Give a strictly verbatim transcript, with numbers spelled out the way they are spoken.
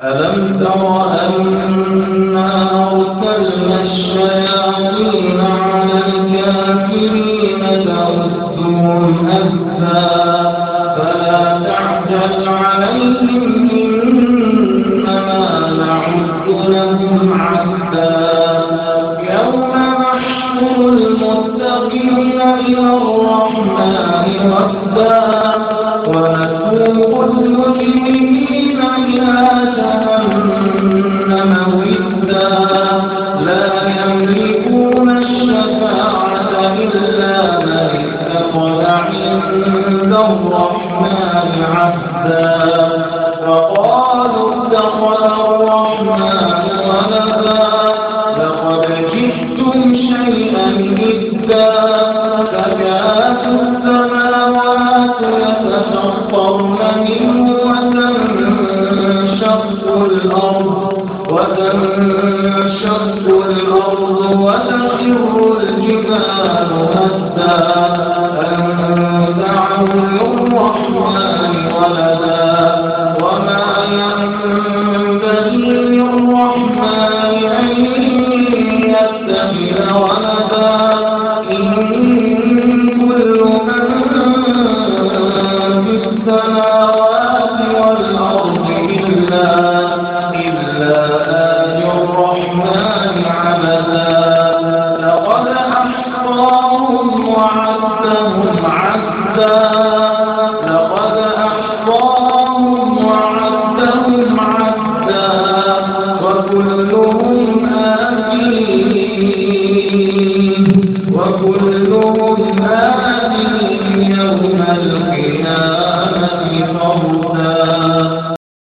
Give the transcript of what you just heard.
ألم تر أنا أرسلنا الشياطين على الكافرين تؤذهم أذى فلا تعجل عليهم إنما نعد لهم عدا يوم نحشر المتقين إلى الرحمن وفدا ونسوق المجرمين إلى جهنم وفدا لا يملكون الشفاعة إلا من اتخذ عند الرحمن عهدا فقالوا اتخذ الرحمن ولدا لقد جئتم شيئا إدا تكاد السماوات يتفطرن منه وتنشق الأرض وتنشق الأرض وتخر الجبال هدا أن دعوا للرحمن ولدا وما ينبغي للرحمن أن يتخذ ولدا إن كل من في السماوات والأرض إلا إلا آتي الرحمن عبدا لقد أحصاهم وعدهم عدا